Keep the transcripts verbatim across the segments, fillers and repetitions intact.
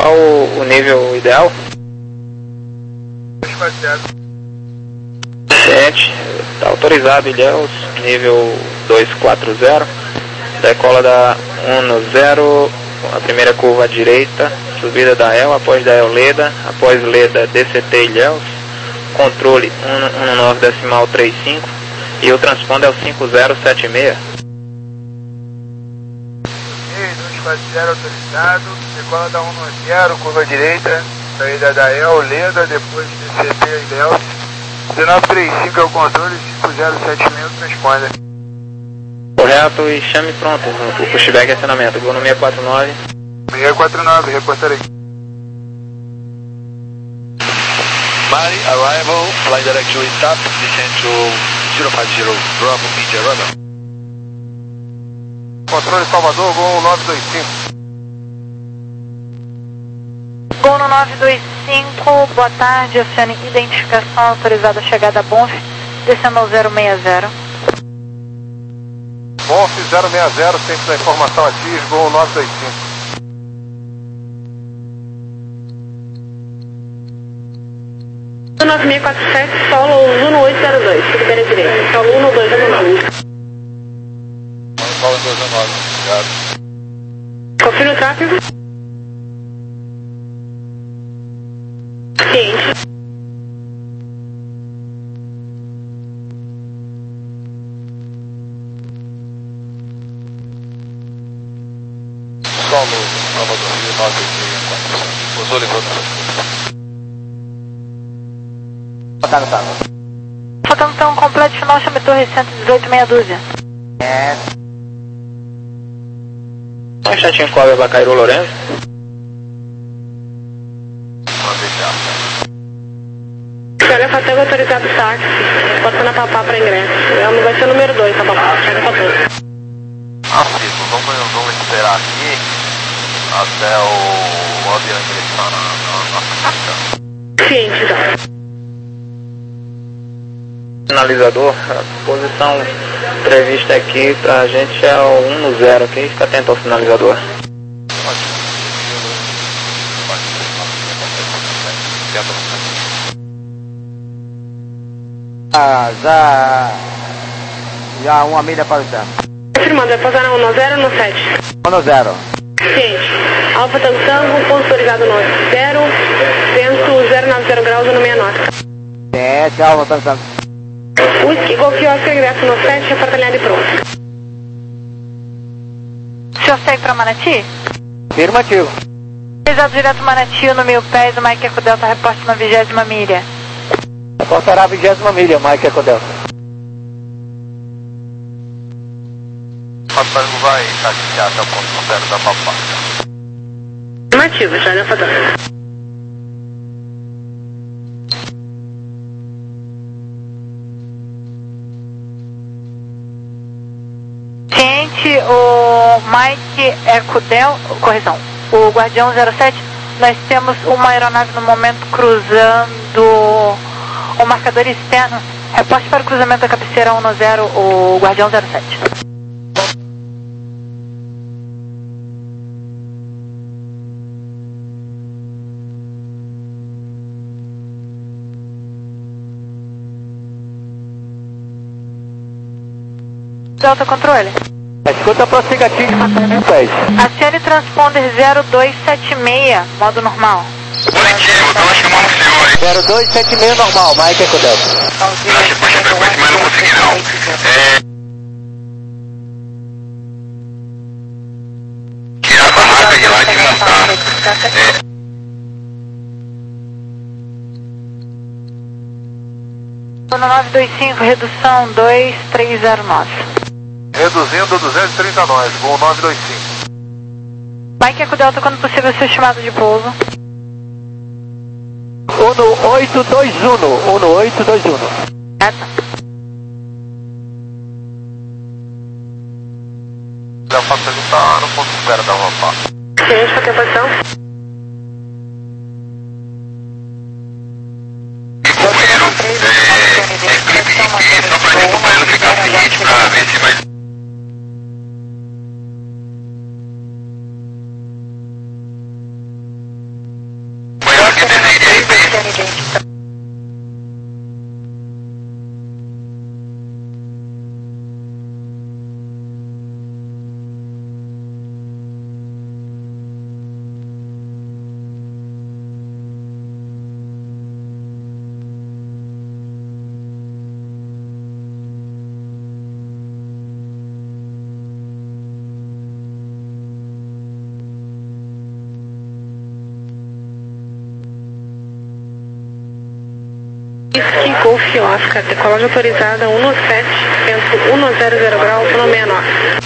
Qual o, o nível ideal? sete, está autorizado Ilhéus, nível duzentos e quarenta, decola da um zero, a primeira curva à direita, subida da El, após da El Leda, após Leda D C T Ilhéus, controle um um nove decimal trinta e cinco e o transponder é o cinco zero sete seis. duzentos e quarenta autorizado, decola da um zero, curva à direita, saída da El Leda, depois D C T Ilhéus. dezenove trinta e cinco é o controle, cinco zero sete seis transponder. Correto, e chame pronto, o pushback e acionamento. Gol no seis quatro nove. seis quatro nove, reportarei. Mari, arrival, flight directory stop, descend to zero five zero, Bravo, India, Radar. Controle Salvador, Gol nove dois cinco. Gol no nove dois cinco, boa tarde, oceano, identificação autorizada, chegada a Bonf, decimal zero seis zero. Bonf zero seis zero, centro da informação ativa, Gol nove dois cinco. nove seis quatro sete, solo um oito zero dois, subir à direita, solo um dois zero nove. Solo dois zero nove, obrigado. Confirma o tráfego. Ciente. Solo, Salvador, nove seis quatro, usou levando. Faltando então um completo final, chame torre cento e dezoito, meia dúzia. É. Um instantinho, cobre Bacairu Lourenço. Chega Fatego autorizado táxi, botando a papá para ingresso. Não vai ser o número dois, tá papá? Chega Fatego. Ah, Fico, vamos, vamos esperar aqui até o, o avião ingressar na, na nossa pista. Ciente, tá. Sinalizador, a posição prevista aqui pra gente é o um no zero, ok? Fica atento ao sinalizador. Ah, já... Já uma milha para o chão. Confirmando, vai pousar na um zero ou no sete? um no zero. Ciente. Alfa Tantango, ponto autorizado no zero, vento zero nove zero graus no sessenta e nove. sete, Alfa Tantango. Whisky, Golf Oscar, ingresso no sete, reportalhado e pronto. O senhor segue para Manati? Afirmativo. Pesado direto Manati, no mil pés, o Mike Eco Delta, reporte na vigésima milha. Reportará a vigésima milha, Mike Eco Delta. O Fantasma vai taxiar até o ponto zero da papá. Afirmativo, já na foto. O Mike Eco Del, correção, o Guardião zero sete, nós temos uma aeronave no momento cruzando o marcador externo. Reporte para o cruzamento da cabeceira um no zero, o Guardião zero sete. Delta controle. Escuta prossigativo de mil pés. Acione transponder zero dois sete seis, modo normal. Positivo, tô chamando o senhor aí. zero dois sete seis normal, Mike Eco Delta. Achei que a frequência, mas não consegui não. É... Tirar a barraca de lá e desmontar. É... No nove dois cinco, redução dois três zero nove. Reduzindo duzentos e trinta nós, Gol nove dois cinco. Mike Eco Delta, quando possível, seu estimado de pouso. um no oito dois um, um no oito dois um. Certo. Já faço perguntar no ponto zero da rampa. Ciente, para ter posição. Companheiro, é... Explique aqui só pra gente, companheiro, ficar o seguinte pra ver se vai... identificação. Whisky Golf Oscar, decolagem autorizada um sete, vento um zero zero graus, um seis nove.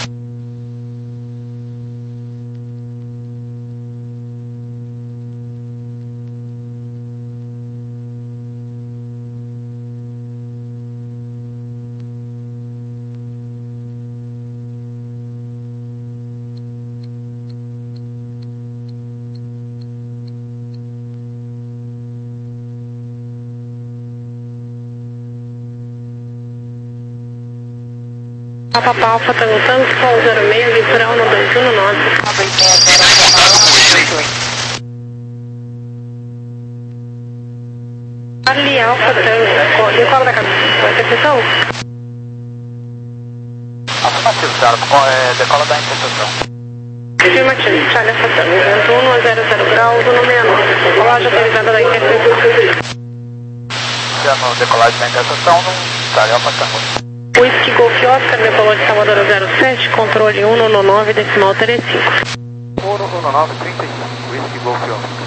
Papa Alfa Tango Tango, Sol zero seis, litoral no dois um nove. Ali Alfa Tango, decola da cabeça, com interseção? Afirmativo, senhora, é, decola da interseção. Afirmativo, Charlie Alfa Tango, vento um zero zero graus, um seis nove. Decolagem autorizada da interseção. Senhora, decolagem da interseção, Charlie Alfa Tango. Whisky Golf Oscar, decolou de Salvador zero sete, controle um nove nove, decimal trinta e cinco. um nove nove, trinta e cinco, Whisky Golf Oscar.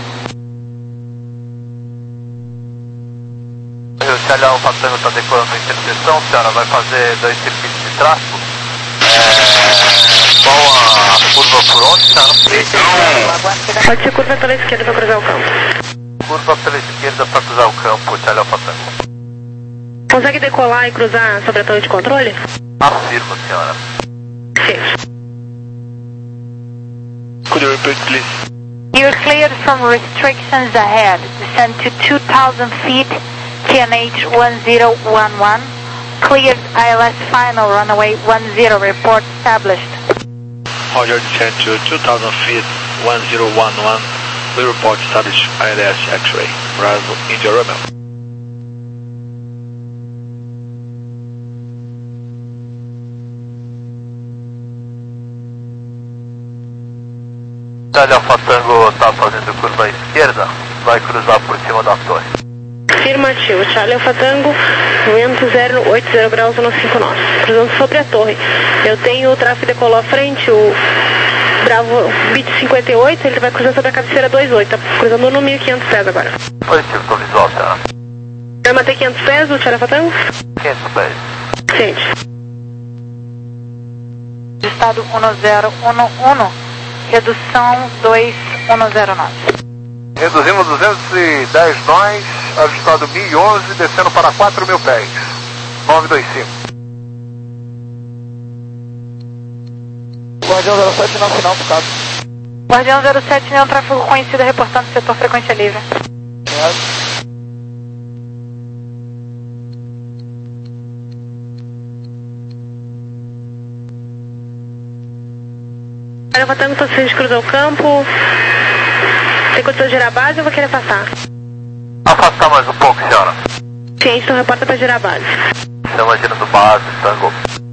O Charlie Alfa Tango está decolando a interseção, senhora, vai fazer dois circuitos de tráfego. É... Qual a curva por onde, senhora? Pode ser curva pela esquerda para cruzar o campo. Curva pela esquerda para cruzar o campo, Charlie Alfa Tango. Consegue decolar e cruzar sobre a torre de controle? Afirmo, senhora. Sim. Could you repeat, please? You're cleared from restrictions ahead. Descend to two thousand feet, T N H one zero one one. Cleared I L S final, runway one zero, report established. Roger, descend to two thousand feet, one zero one one. We report established I L S X-ray. Bravo, India Romeo. Charlie Alfa Tango está fazendo curva à esquerda, vai cruzar por cima da torre. Afirmativo, Charlie Alfa Tango, vento zero oito zero graus, um cinco nove. Cruzando sobre a torre. Eu tenho o tráfego decolou à frente, o Bravo Beat cinquenta e oito, ele vai cruzando sobre a cabeceira dois oito, tá cruzando no mil e quinhentos pés agora. Positivo, tô visual, senhora. Vai manter quinhentos pés o Charlie Alfa Tango? quinhentos pés. Sente. Estado um zero um um, redução dois um zero nove. Reduzimos duzentos e dez nós, ajustado mil e onze, descendo para quatro mil pés. nove dois cinco. Guardião zero sete não final, por caso. Guardião zero sete, nenhum tráfego conhecido, reportando setor frequência livre. É. Alfa Tango, tô precisando de cruzar o campo. Tem condição de girar a base ou vai querer passar? Afastar mais um pouco, senhora. Sim, então reporta para girar a base. Estamos girando base, Tango.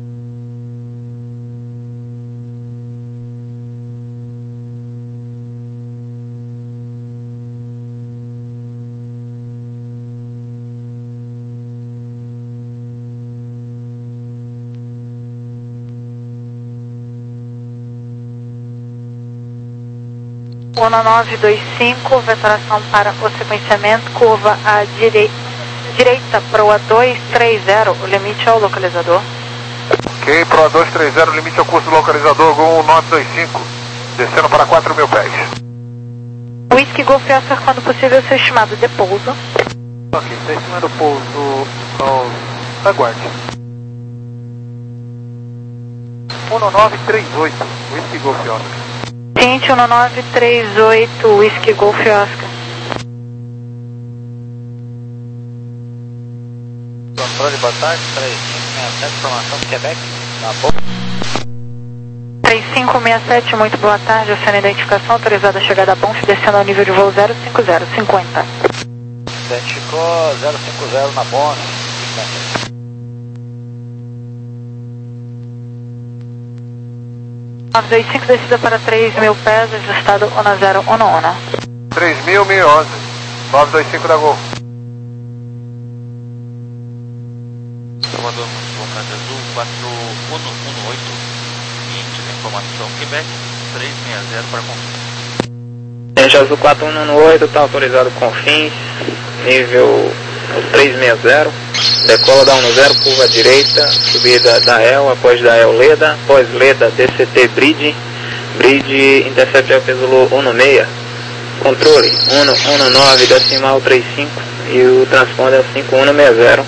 um nove dois cinco, vetoração para o sequenciamento, curva à direi direita, proa dois três zero, o limite ao localizador. Ok, proa dois três zero, limite ao curso do localizador, Gol um nove dois cinco, descendo para quatro mil pés. Whisky Golf Oscar, quando possível, seu estimado de pouso. Ok, está em cima do pouso, ao... aguarde. um nove três oito, Whisky Golf Oscar. Ciente um nove três oito, Whisky Golf Oscar. Controle, boa tarde, três cinco seis sete, formação do Quebec, tá bom? três cinco seis sete, muito boa tarde, oferecendo identificação, autorizada a chegada a Bonf, descendo ao nível de voo zero cinco zero cinquenta. Identificou zero cinco zero na bônus. nove dois cinco, descida para três mil pés, ajustado um zero um um. três mil, mil e onze. nove dois cinco da Gol. Salvador, Comandante Azul, quatro um um oito, vinte da informação, Quebec, três seis zero para confins. Gente Azul quatro um um oito, está autorizado confins, nível três seis zero, decola da um zero, curva direita, subida da E L, após da E L Leda, após Leda D C T Bridge, Bridge Intercept ao peso um seis, controle um um nove, decimal trinta e cinco e o transponder é cinco um seis zero.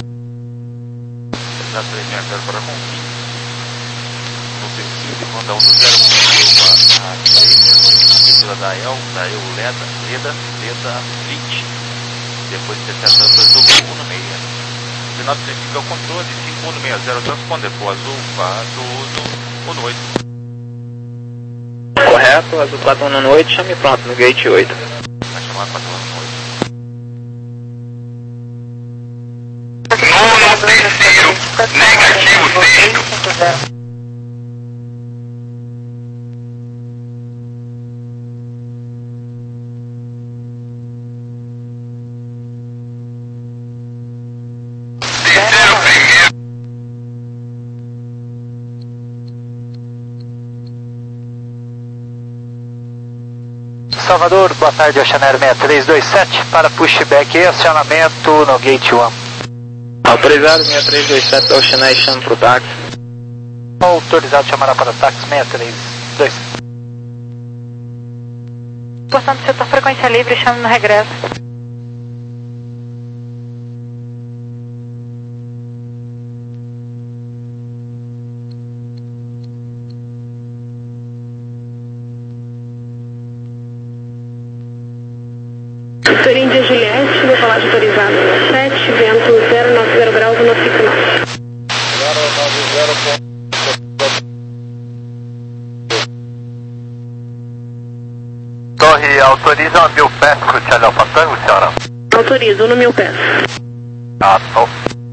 Da três seis zero para confins, no sentido, manda um zero, curva à direita, subida da E L, da E L Leda, Leda, Leda Bridge, depois sessenta peso um seis. Sinal de sentido ao controle, cinco um seis zero, transponder para o Azul quatro um um oito. Correto, Azul quatro um um oito, chame pronto no gate oito. Vai chamar quatro um um oito. Nono terceiro, negativo sexto. Salvador, boa tarde, Oceanair seis três dois sete para pushback e acionamento no gate um. Autorizado seis três dois sete, Oceanair, chama para o táxi. Autorizado, chamará para táxi seis três dois sete. Portanto, setor frequência livre, chame no regresso. Vitor Índia Juliette, decolagem autorizada sete, vento zero nove zero graus, um cinco nove. zero nove zero. Torre, autoriza mil pés para o Charlie Alpha Tango, senhora? Autorizo, no mil pés. Ah, top.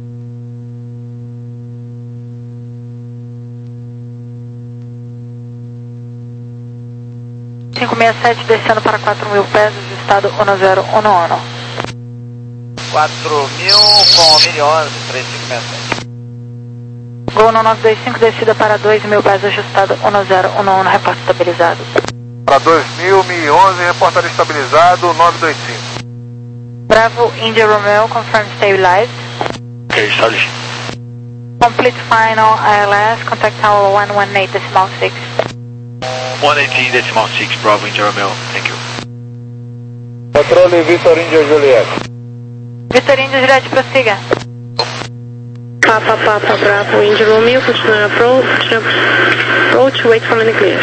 cinco seis sete, descendo para quatro mil pés, ajustado um zero um um. quatro mil com mil e onze, três cinco seis sete. Gol no nove dois cinco, descida para dois mil pés, ajustado um zero um um, reporte estabilizado. Para dois mil, mil e onze, reportado estabilizado, nove dois cinco. Bravo, India Romeo, confirm stabilized. Okay, establish. Complete final I L S, contact tower one one eight decimal six. one eighteen decimal six, Bravo India Romeo, thank you. Controle Vitor Índia Juliette. Vitor Índia Juliette, prossiga. Papa, Papa, Bravo, India Romeo, continue approach, approach, wait for landing clear.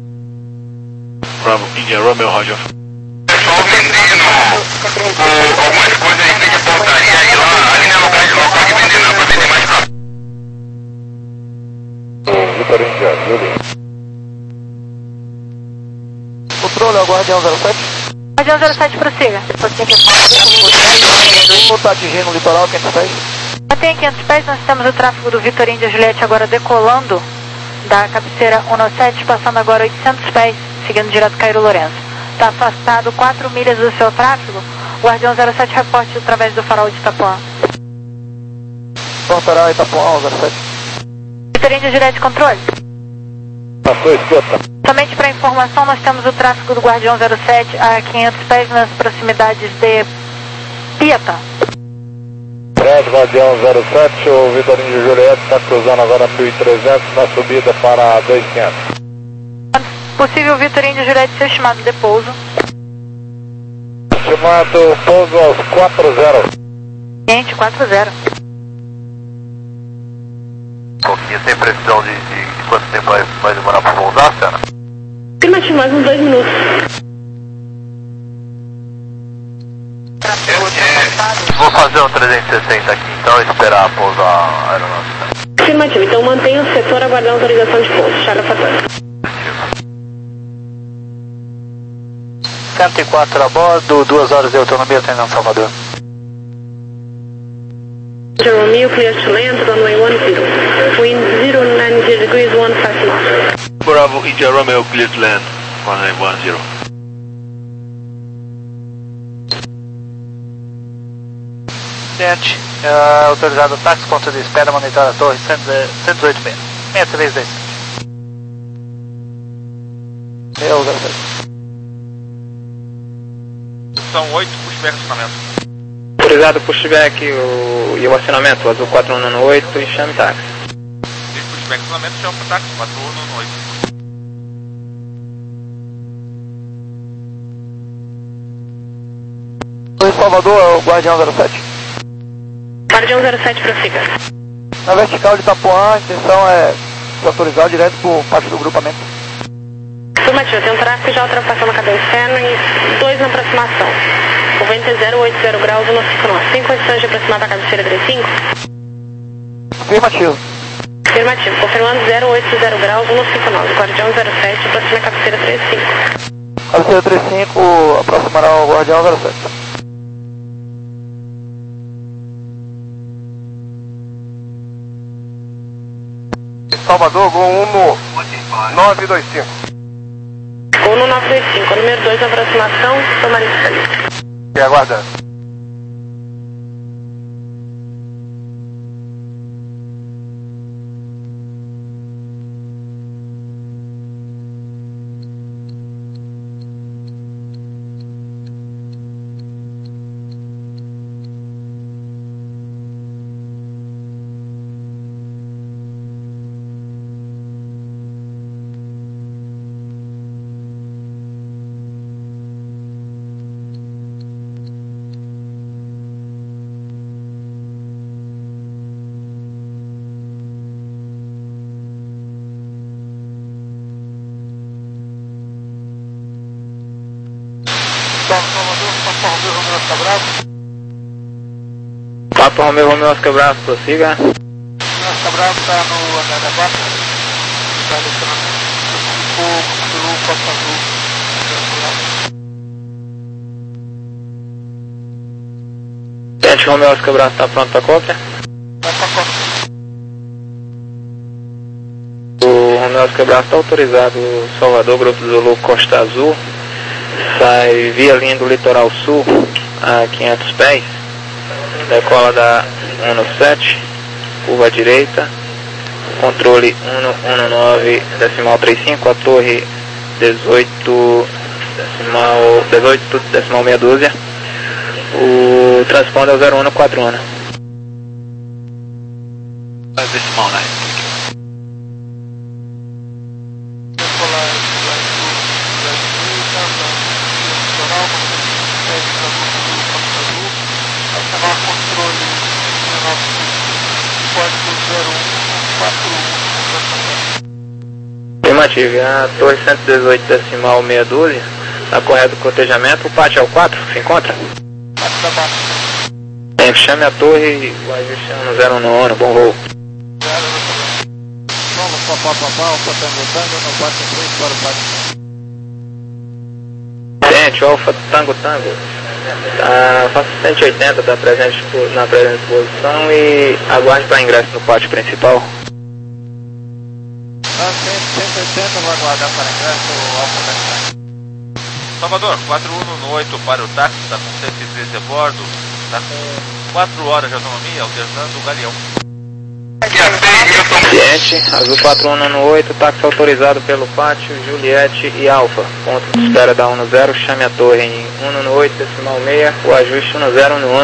Bravo India Romeo, Roger. Pessoal vendendo algumas coisas em frente à portaria aí lá, ali na local de local de vender não, para vender mais pra... Vitor Índia Juliette. Controle, aguarde zero sete. Guardião zero sete, prossiga. Está atingindo o litoral, quinhentos pés. Mantém quinhentos pés, nós temos o tráfego do Vitor Índia Juliette agora decolando da cabeceira um sete, passando agora oitocentos pés, seguindo direto Cairo Lourenço. Está afastado quatro milhas do seu tráfego. Guardião zero sete, reporte através do farol de Itapuã. Portará Itapuã, zero sete. Vitor Índia Juliette, controle. Passou, escuta. Somente para informação, nós temos o tráfego do Guardião zero sete a quinhentos pés nas proximidades de Piatã. Fred, Guardião zero sete, o Vitor Índia Juliette está cruzando agora mil e trezentos na subida para dois mil e quinhentos. Possível Vitor Índia Juliette ser estimado de pouso. Estimado pouso aos quatro zero. Cliente quatro zero. Pouquinho, tem precisão de, de, de quanto tempo vai, vai demorar para pousar, senhora? Afirmativo, mais uns dois minutos. Vou fazer um trezentos e sessenta aqui então e esperar pousar a aeronave. Afirmativo, então mantenha o setor aguardando autorização de pouso. Charlie Alpha Tango. cento e quatro a bordo, duas horas de autonomia, atendendo Salvador. Romeo, clear to land, runway one zero. Wind zero nine zero degrees, one five knots. Bravo, India Romeo, clear to land, runway one zero. Cliente, uh, autorizado o táxi, ponto de espera, monitora a torre cento e dezoito B. seis três dois sete. Eu, zero sete. São oito, pushback acionamento. Autorizado pushback o, e o acionamento, azul quatro um oito e chame táxi. Esse pushback acionamento chama para táxi quatro um oito. Oi, Salvador, o Guardião zero sete. Guardião zero sete, prossiga. Na vertical de Itapuã, a intenção é se autorizar direto por parte do grupamento. Afirmativo, tem um tráfego já ultrapassando a cadeia externa e dois na aproximação. O vento é zero oito zero graus, um cinco nós. Tem condições de aproximar da cabeceira trinta e cinco? Afirmativo. Afirmativo, confirmando zero oito zero graus, um cinco nós. Guardião zero sete, aproxima a cabeceira trinta e cinco. Cabeceira trinta e cinco, aproximará o Guardião zero sete. Salvador, Gol um nove dois cinco. Gol no nove dois cinco, número dois na aproximação, tomar isso. E aguardando. Papa Romeo, Romeo, Oscar Bravo, prossiga. Oscar Bravo está no andar da barca, está no treinamento, ficou pelo Costa Azul. Tente Romeo, Oscar Bravo, está pronto para cópia? Vai para cópia. O Romeo, Oscar Bravo está autorizado, Salvador, Grupo Zulu, Costa Azul. Sai via linha do litoral sul a quinhentos pés, decola da um sete, curva à direita, controle um nove decimal trinta e cinco, a torre dezoito decimal, dezoito decimal meia dúzia, o transponder é o zero um quatro um. Decimal nine. Afirmativo, a torre cento e dezoito decimal meia dúzia, está correto o cotejamento, o pátio é o quatro, se encontra? Pátio da barca. Tempo, chame a torre e o ajuste é no zero um no bom voo. Vamos, papá, papá, alfa tango tango, no pátio três para o pátio. Tente, alfa tango tango, tá, faça cento e oitenta, está presente na presente posição e aguarde para ingresso no pátio principal. cento e oitenta, vai aguardar para ingresso, alfa tango. Salvador, quatro um oito para o táxi, está com cento e treze a bordo, está com quatro horas de autonomia, alternando o galeão. Cliente, azul quatro um oito, táxi autorizado pelo pátio, Juliette e Alfa. Ponto de espera da um zero, chame a torre em um oito decimal meia, o ajuste um zero um.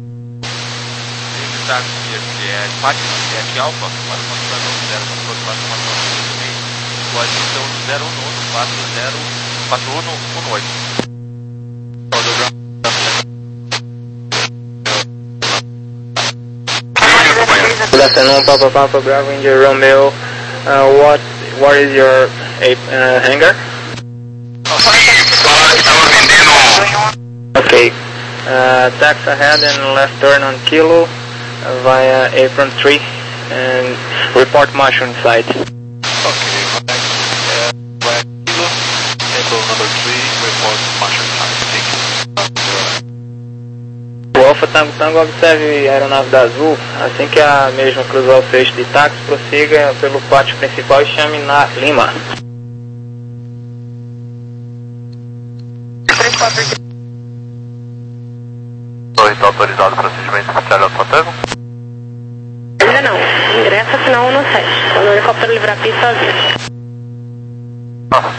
Esse táxi que é pátio, Juliette e Alfa, para o controle um zero, controle para a formação do meio, o ajuste é um zero um, quatro zero, quatro um um oito. Good afternoon, Papa Papa Bravo, India Romeo. Uh, what what is your uh, hangar? Okay. Uh, tax ahead and left turn on Kilo uh, via apron three and report mushroom site. Okay, right. Uh, via Kilo, Apple number three, report mushroom site. Thank you. O Alfa Tango Tango, observe a aeronave da Azul. Assim que a mesma cruzar o fecho de táxi, prossiga pelo pátio principal e chame na Lima. Torre está autorizado o procedimento de Charlie Alfa Tango? Ainda não. Ingressa final um no sete. Quando o helicóptero livrar a pista, avisa. Ah.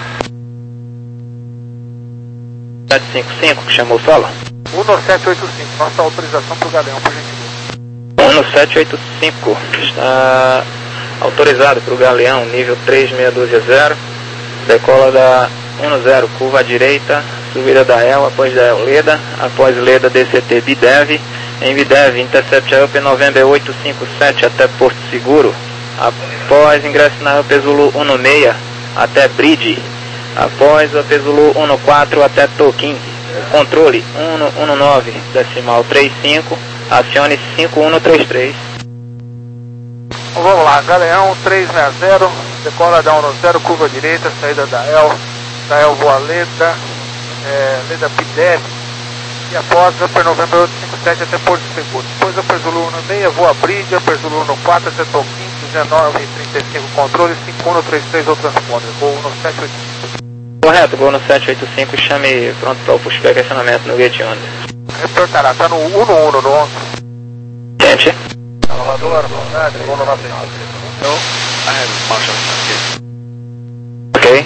sete cinco cinco, que chamou solo? um no sete oito cinco, nossa autorização para o Galeão, por gentileza. um no sete oito cinco, está autorizado para o Galeão, nível três meia dúzia zero, decola da um no zero, curva à direita, subida da E L, após da E L Leda, após Leda D C T Bidev, em Bidev, intercept a U P November oito cinco sete até Porto Seguro, após ingresso na U P Zulu um no seis até Bridge, após a U P Zulu um no quatro até Toquim, controle um no um no nove, decimal trinta e cinco, acione cinco um no trinta e três. Então, vamos lá, Galeão três seis zero, decola da um no zero, curva direita, saída da E L, da E L voa Leda, é, Leda Bidev, e após a U P November oito cinco sete até Porto Seguro. Depois a U P Zulu um no seis, voa Bridge, a U P Zulu um no quatro até Toquim, dezenove e trinta e cinco, controle cinco um no trinta e três, ou transponder, voo um no sete oito cinco. Correto, gol no sete oito cinco, chame pronto para o pushback e acionamento no gate under. Reportará, tá no um no um no onze. Gente. Salvador, boa tarde, gol no nove nove. No, I have Marshall here. Ok.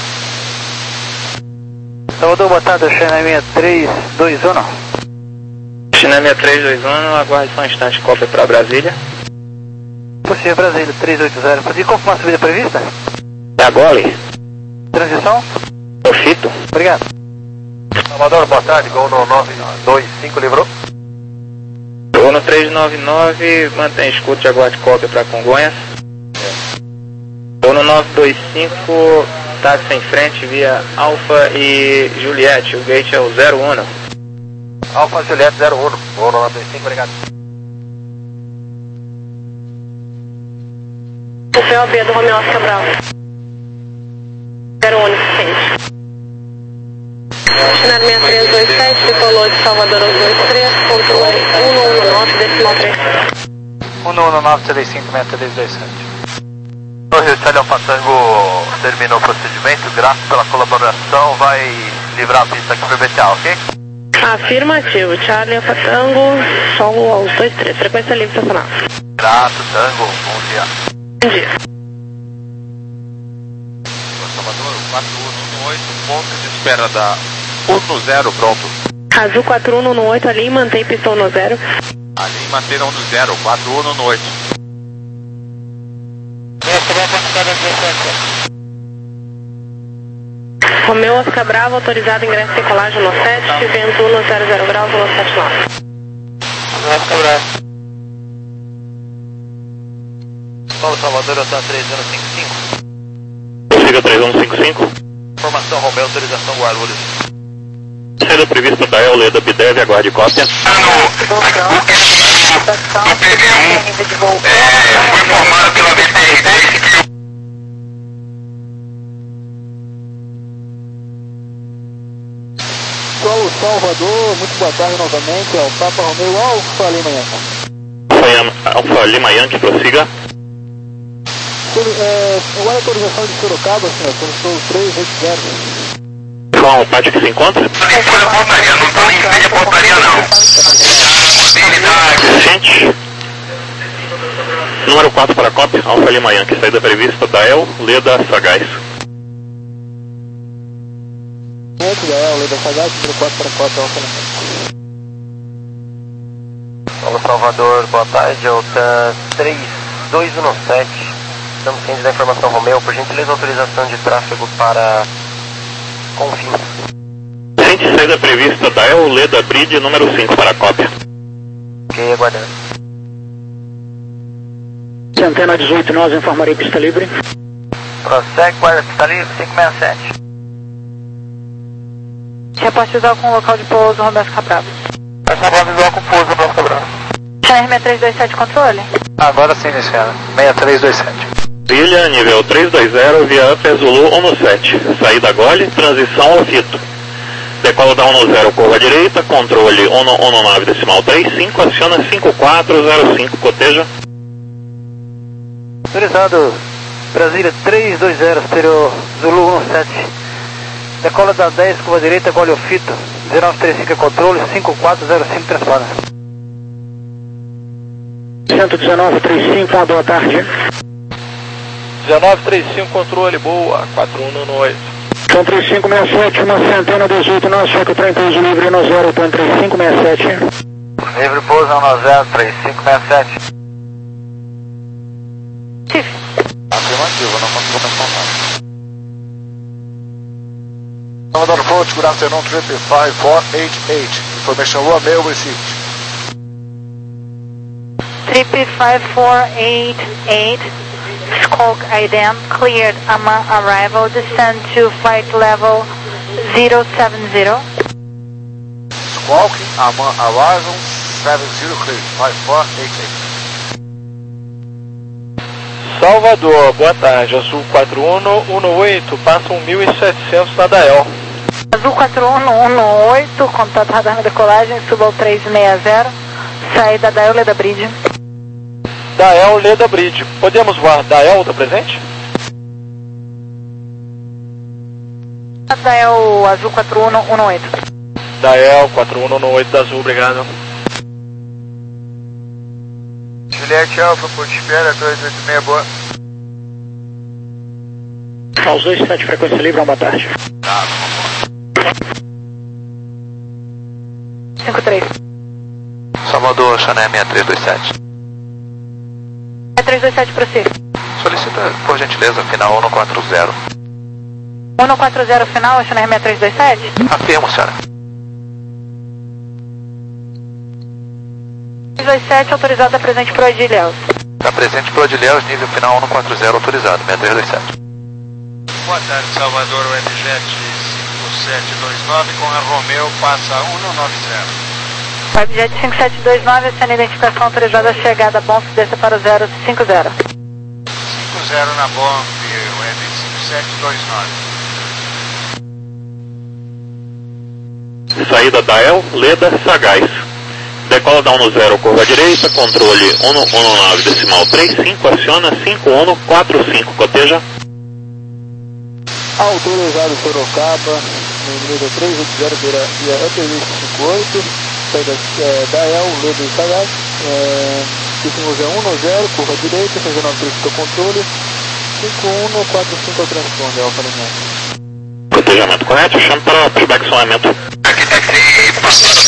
Salvador, boa tarde, China seis três dois um. China seis três dois um, aguarde só um instante, cópia para Brasília. Possível, Brasília, três oito zero. Pode confirmar a subida prevista? Da Gole. Transição? Profito. Obrigado. Salvador, boa tarde, gol no nove dois cinco, livrou? Gol no três nove nove, mantém escuta e aguarde cópia para Congonhas. Gol no nove dois cinco, táxi em frente via Alfa e Juliette, o gate é o zero um. Alfa Juliette zero um, gol no nove dois cinco, obrigado. O P O B do Romeu Oscar Bravo. zero um, suficiente. China seis três dois sete, decolou de Salvador aos dois três, controle um no um no nove, decimal três. um no um no nove, três cinco, seis três dois sete. Torre Charlie Alfa Tango terminou o procedimento, graças pela colaboração, vai livrar a pista aqui para o B T A, ok? Afirmativo, Charlie Alfa Tango, solo aos dois três, frequência livre estacional. Graças, Tango, bom dia. Bom dia. Salvador, quatro um no oito, ponto de espera da um no zero, pronto. Azul quatro um no oito ali, mantém pistão no zero. Ali manter um no zero, quatro um no oito. Romeu Oscar Bravo, autorizado ingresso e decolagem no sete, vento um no zero zero graus, no sete nove. Oscar Bravo. Paulo Salvador, eu estou três um cinco cinco. Siga três um cinco cinco. Informação Romeu, autorização Guarulhos. Saída prevista da E L Leda Bidev, aguarde cópia. No P V um, é, foi informado pela B T R dez que Solo Salvador, muito boa tarde novamente, é o Papa Romeu Alfa Lima Yankee. Alfa Lima Yankee, prossiga. É, agora a autorização de Sorocaba, senhor, eu três oito zero. Qual o pátio que se encontra? não nem foi a portaria, não estou nem em frente à portaria não. Gente. Número quatro para a cópia, Alfa Lima Yankee, saída prevista da E L Leda Sagaz. Dentro da E L Leda Sagaz, número quatro para a cópia, Alfa Lima Yankee. Paulo Salvador, boa tarde, eu três dois um sete. Estamos cientes da informação Romeu, por gentileza autorização de tráfego para Confins. Gente, saída prevista da E L Leda Bridge, número cinco para a cópia. Ok, aguardando. Centena dezoito nove, informarei pista livre. Prossegue, guarda pista livre, cinco seis sete. Reporte visual com o local de pouso, Romeu Oscar Bravo. Reporte visual com pouso, Romeu Oscar Bravo. China seis três dois sete, controle? Agora sim, Luciana. seis três dois sete. Brasília, nível três dois zero, via U P Zulu um no sete. Saída Gole, transição ao Fito. Decola da um zero, curva direita, controle um nove decimal três cinco, aciona cinco quatro zero cinco, coteja. Autorizado, Brasília três dois zero, Stereo Zulu um sete. Decola da dez, curva direita, gole o fito, dezenove trinta e cinco é controle, cinco quatro zero cinco, transponder. cento e dezenove, trinta e cinco, boa tarde. dezenove trinta e cinco, controle, boa, quatro um nove oito. São trinta e cinco sessenta e sete, uma centena dezoito, não, cheque trinta e um, livre no zero, trinta e cinco sessenta e sete. Livre pouso no zero, trinta e cinco sessenta e sete. Afirmativo, não consigo mais contato. Salvador Fonte, good afternoon, triple five four eight eight. Information one, mail received. Triple five four eight eight, Skulk idem, cleared AMA arrival, descend to flight level zero seven zero. Squawk, AMA arrival, seven zero clear, five four eight eight. Salvador, boa tarde, Azul quatro um um oito, passa mil e setecentos na Dael. Azul quatro um um oito, contato radar na decolagem, suba ao três seis zero, saída da Dael Leda Bridge. Dael Leda Bridge, podemos voar Dael, tá presente? Dael Azul quatro um um oito. Dael quatro um um oito da Azul, obrigado. Juliette Alfa, ponto de espera, dois oito seis, boa. Aos dois sete, frequência livre, uma boa tarde. cinco três. Salvador, Chané seis três dois sete. seis três dois sete, prossiga. Solicita, por gentileza, final um quatro zero. um quatro zero final, Chané seis três dois sete. Afirmo, senhora. seis dois sete, autorizado a presente para o Edilhaus. Está presente para o Edilhaus, nível final um quatro zero, autorizado, seis três dois sete. Boa tarde, Salvador, Webjet cinco sete dois nove com a Romeo, passa um nove zero. Webjet cinco sete dois nove, aciona identificação autorizada a chegada, bom, se desça para o zero cinco zero. cinco zero na bomba, Web cinco sete dois nove. Saída Dael, Leda, Sagaz. Decola da um zero, curva direita, controle um nove decimal três cinco, aciona cinco um quatro cinco, coteja. Autorizado Sorocaba, número três oito zero, via Upperlist cinco oito, saída é, Dael, Leda e Sagaz, é, Piscinusa um zero, curva direita, dezenove trinta e cinco controle, cinco um quatro cinco ao transponder, Alfa Lima. Cotejamento correto, chame para pushback sonamento. Aqui tá aqui, passando.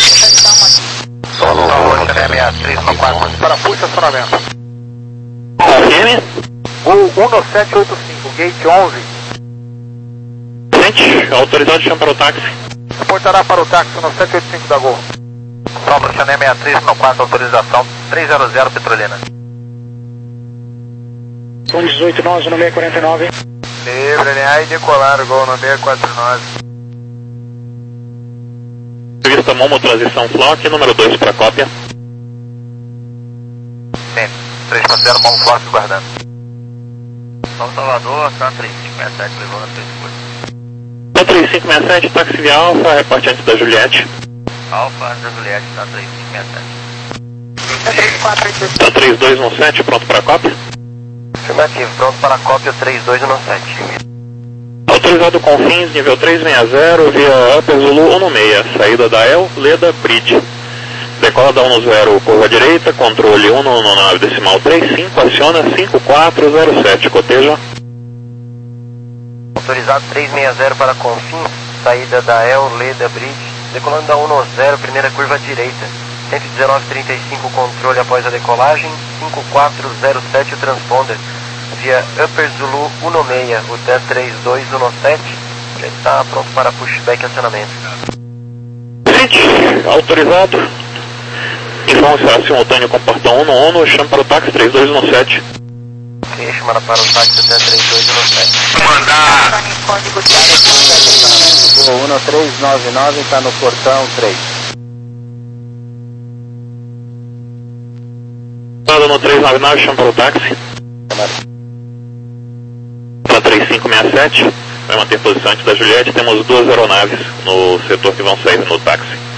Solo um seis três um quatro, para puxa acionamento. A M? O um sete oito cinco, gate onze. Frente, autorizado, chame para o táxi. Reportará para o táxi um sete oito cinco da Gol. Salva Chané seis três um quatro, autorização três zero zero, Petrolina. um dezoito nove, no seis quatro nove. Livre, alinhar e decolar, Gol no seis quatro nove. Vista Momo, transição Flock, número dois para cópia. Sim, três para zero, mão forte guardando. São Salvador, São três cinco seis sete, levou na três cinco oito. três cinco seis sete, táxi via Alfa, reporte antes da Juliette. Alfa, antes da Juliette, tá três cinco seis sete. Tá três dois um sete, pronto para cópia. Afirmativo, pronto para a cópia três dois um sete. Autorizado com fins, nível três seis zero, via Upper Zulu um seis, saída da El, Leda, Bridge. Decola da um zero, curva direita, controle um nove decimal três cinco, aciona cinco quatro zero sete, coteja. Autorizado três seis zero para Confins, saída da El, Leda, Bridge, decolando da um zero, primeira curva direita, cento e dezenove trinta e cinco, controle após a decolagem, cinco quatro zero sete o transponder, via Upper Zulu um seis, o D E três dois um sete, já está pronto para pushback e acionamento. Frente, autorizado. Informe será simultâneo com portão um um, chame para o táxi três dois um sete. Ok, chamada para o táxi D E três dois um sete. Mandar! O um três nove nove está no portão três. Nada no três nove nove, chame para o táxi. Tá três cinco seis sete, vai manter posição antes da Juliette. Temos duas aeronaves no setor que vão sair no táxi.